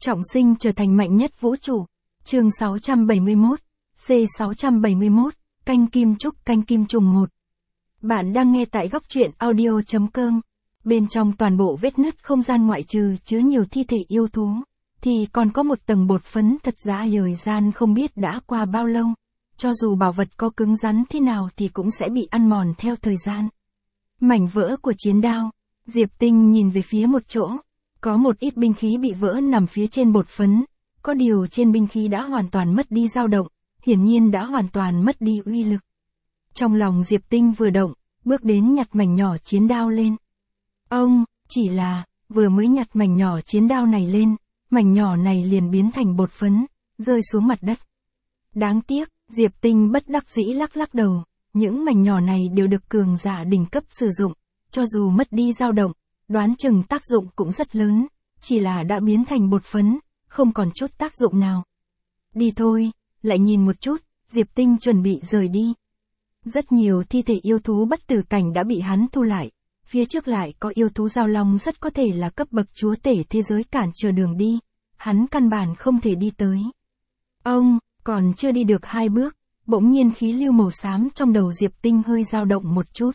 Trọng sinh trở thành mạnh nhất vũ trụ. Chương 671, C671, canh kim trúc canh kim trùng 1. Bạn đang nghe tại góc truyện audio.com. Bên trong toàn bộ vết nứt không gian ngoại trừ chứa nhiều thi thể yêu thú, thì còn có một tầng bột phấn thật giá thời gian không biết đã qua bao lâu. Cho dù bảo vật có cứng rắn thế nào thì cũng sẽ bị ăn mòn theo thời gian. Mảnh vỡ của chiến đao. Diệp Tinh nhìn về phía một chỗ. Có một ít binh khí bị vỡ nằm phía trên bột phấn. Có điều trên binh khí đã hoàn toàn mất đi dao động, hiển nhiên đã hoàn toàn mất đi uy lực. Trong lòng Diệp Tinh vừa động, bước đến nhặt mảnh nhỏ chiến đao lên. Ông, chỉ là, vừa mới nhặt mảnh nhỏ chiến đao này lên, mảnh nhỏ này liền biến thành bột phấn, rơi xuống mặt đất. Đáng tiếc, Diệp Tinh bất đắc dĩ lắc lắc đầu, những mảnh nhỏ này đều được cường giả đỉnh cấp sử dụng, cho dù mất đi dao động, đoán chừng tác dụng cũng rất lớn, chỉ là đã biến thành bột phấn, không còn chút tác dụng nào. Đi thôi, lại nhìn một chút, Diệp Tinh chuẩn bị rời đi. Rất nhiều thi thể yêu thú bất tử cảnh đã bị hắn thu lại, phía trước lại có yêu thú giao long rất có thể là cấp bậc chúa tể thế giới cản trở đường đi, hắn căn bản không thể đi tới. Ông, còn chưa đi được 2 bước, bỗng nhiên khí lưu màu xám trong đầu Diệp Tinh hơi dao động một chút.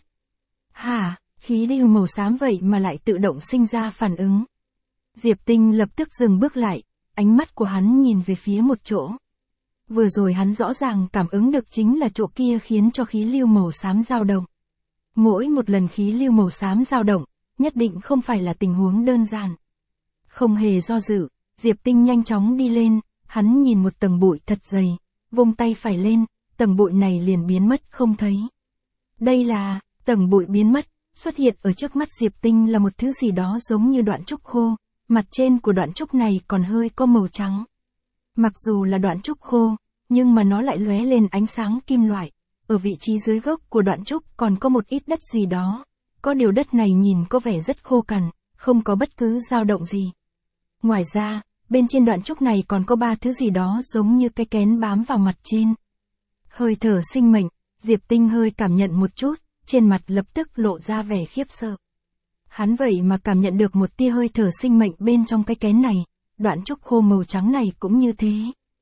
Hả, khí lưu màu xám vậy mà lại tự động sinh ra phản ứng. Diệp Tinh lập tức dừng bước lại, ánh mắt của hắn nhìn về phía một chỗ. Vừa rồi hắn rõ ràng cảm ứng được chính là chỗ kia khiến cho khí lưu màu xám dao động. Mỗi một lần khí lưu màu xám dao động, nhất định không phải là tình huống đơn giản. Không hề do dự, Diệp Tinh nhanh chóng đi lên, hắn nhìn một tầng bụi thật dày, vung tay phải lên, tầng bụi này liền biến mất không thấy. Đây là, tầng bụi biến mất, xuất hiện ở trước mắt Diệp Tinh là một thứ gì đó giống như đoạn trúc khô, mặt trên của đoạn trúc này còn hơi có màu trắng. Mặc dù là đoạn trúc khô, nhưng mà nó lại lóe lên ánh sáng kim loại. Ở vị trí dưới gốc của đoạn trúc còn có một ít đất gì đó. Có điều đất này nhìn có vẻ rất khô cằn, không có bất cứ dao động gì. Ngoài ra, bên trên đoạn trúc này còn có 3 thứ gì đó giống như cái kén bám vào mặt trên. Hơi thở sinh mệnh, Diệp Tinh hơi cảm nhận một chút, trên mặt lập tức lộ ra vẻ khiếp sợ. Hắn vậy mà cảm nhận được một tia hơi thở sinh mệnh bên trong cái kén này, đoạn trúc khô màu trắng này cũng như thế.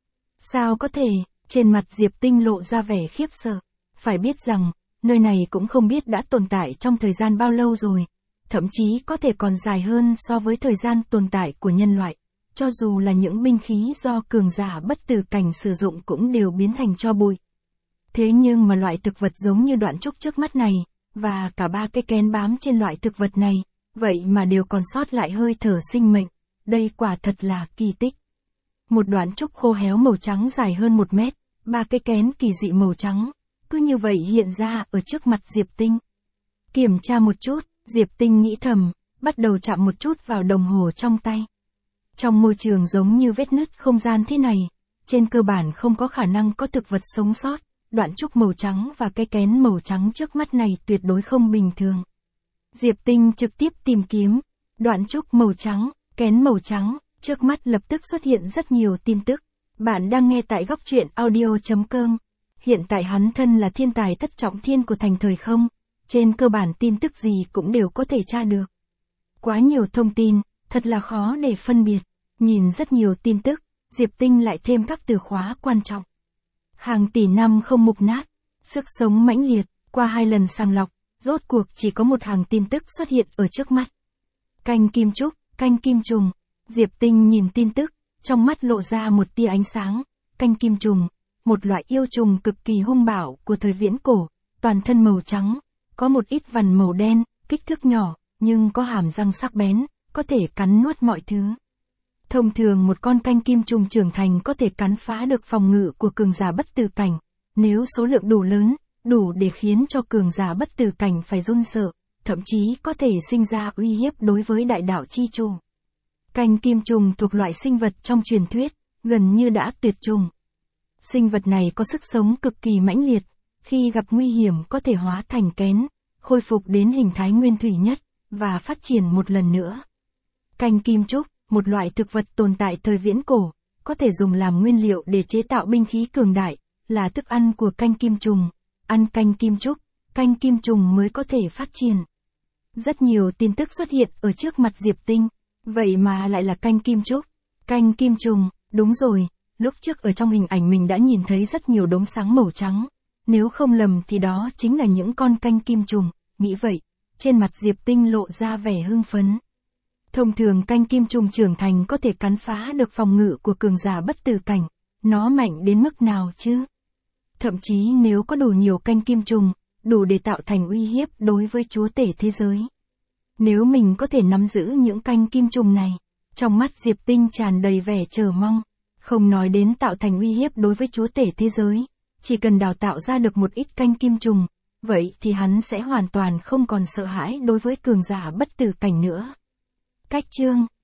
Sao có thể, trên mặt Diệp Tinh lộ ra vẻ khiếp sợ. Phải biết rằng, nơi này cũng không biết đã tồn tại trong thời gian bao lâu rồi, thậm chí có thể còn dài hơn so với thời gian tồn tại của nhân loại. Cho dù là những binh khí do cường giả bất tử cảnh sử dụng cũng đều biến thành tro bụi. Thế nhưng mà loại thực vật giống như đoạn trúc trước mắt này, và cả 3 cái kén bám trên loại thực vật này, vậy mà đều còn sót lại hơi thở sinh mệnh. Đây quả thật là kỳ tích. Một đoạn trúc khô héo màu trắng dài hơn 1 mét, 3 cái kén kỳ dị màu trắng, cứ như vậy hiện ra ở trước mặt Diệp Tinh. Kiểm tra một chút, Diệp Tinh nghĩ thầm, bắt đầu chạm một chút vào đồng hồ trong tay. Trong môi trường giống như vết nứt không gian thế này, trên cơ bản không có khả năng có thực vật sống sót, đoạn trúc màu trắng và cái kén màu trắng trước mắt này tuyệt đối không bình thường. Diệp Tinh trực tiếp tìm kiếm, đoạn trúc màu trắng, kén màu trắng, trước mắt lập tức xuất hiện rất nhiều tin tức. Bạn đang nghe tại góc truyện audio.com. Hiện tại hắn thân là thiên tài thất trọng thiên của thành thời không, trên cơ bản tin tức gì cũng đều có thể tra được. Quá nhiều thông tin, thật là khó để phân biệt. Nhìn rất nhiều tin tức, Diệp Tinh lại thêm các từ khóa quan trọng. Hàng tỷ năm không mục nát, sức sống mãnh liệt, qua 2 lần sàng lọc, rốt cuộc chỉ có một hàng tin tức xuất hiện ở trước mắt. Canh kim trúc, canh kim trùng. Diệp Tinh nhìn tin tức, trong mắt lộ ra một tia ánh sáng. Canh kim trùng, một loại yêu trùng cực kỳ hung bạo của thời viễn cổ, toàn thân màu trắng, có một ít vằn màu đen, kích thước nhỏ, nhưng có hàm răng sắc bén, có thể cắn nuốt mọi thứ. Thông thường một con canh kim trùng trưởng thành có thể cắn phá được phòng ngự của cường giả bất tử cảnh, nếu số lượng đủ lớn, đủ để khiến cho cường giả bất tử cảnh phải run sợ, thậm chí có thể sinh ra uy hiếp đối với đại đạo chi chủ. Canh kim trùng thuộc loại sinh vật trong truyền thuyết, gần như đã tuyệt chủng. Sinh vật này có sức sống cực kỳ mãnh liệt, khi gặp nguy hiểm có thể hóa thành kén, khôi phục đến hình thái nguyên thủy nhất, và phát triển một lần nữa. Canh kim trúc, một loại thực vật tồn tại thời viễn cổ, có thể dùng làm nguyên liệu để chế tạo binh khí cường đại, là thức ăn của canh kim trùng. Ăn canh kim trúc, canh kim trùng mới có thể phát triển. Rất nhiều tin tức xuất hiện ở trước mặt Diệp Tinh, vậy mà lại là canh kim trúc. Canh kim trùng, đúng rồi, lúc trước ở trong hình ảnh mình đã nhìn thấy rất nhiều đốm sáng màu trắng. Nếu không lầm thì đó chính là những con canh kim trùng, nghĩ vậy, trên mặt Diệp Tinh lộ ra vẻ hưng phấn. Thông thường canh kim trùng trưởng thành có thể cắn phá được phòng ngự của cường giả bất tử cảnh, nó mạnh đến mức nào chứ? Thậm chí nếu có đủ nhiều canh kim trùng, đủ để tạo thành uy hiếp đối với chúa tể thế giới. Nếu mình có thể nắm giữ những canh kim trùng này, trong mắt Diệp Tinh tràn đầy vẻ chờ mong, không nói đến tạo thành uy hiếp đối với chúa tể thế giới, chỉ cần đào tạo ra được một ít canh kim trùng, vậy thì hắn sẽ hoàn toàn không còn sợ hãi đối với cường giả bất tử cảnh nữa. Cách chương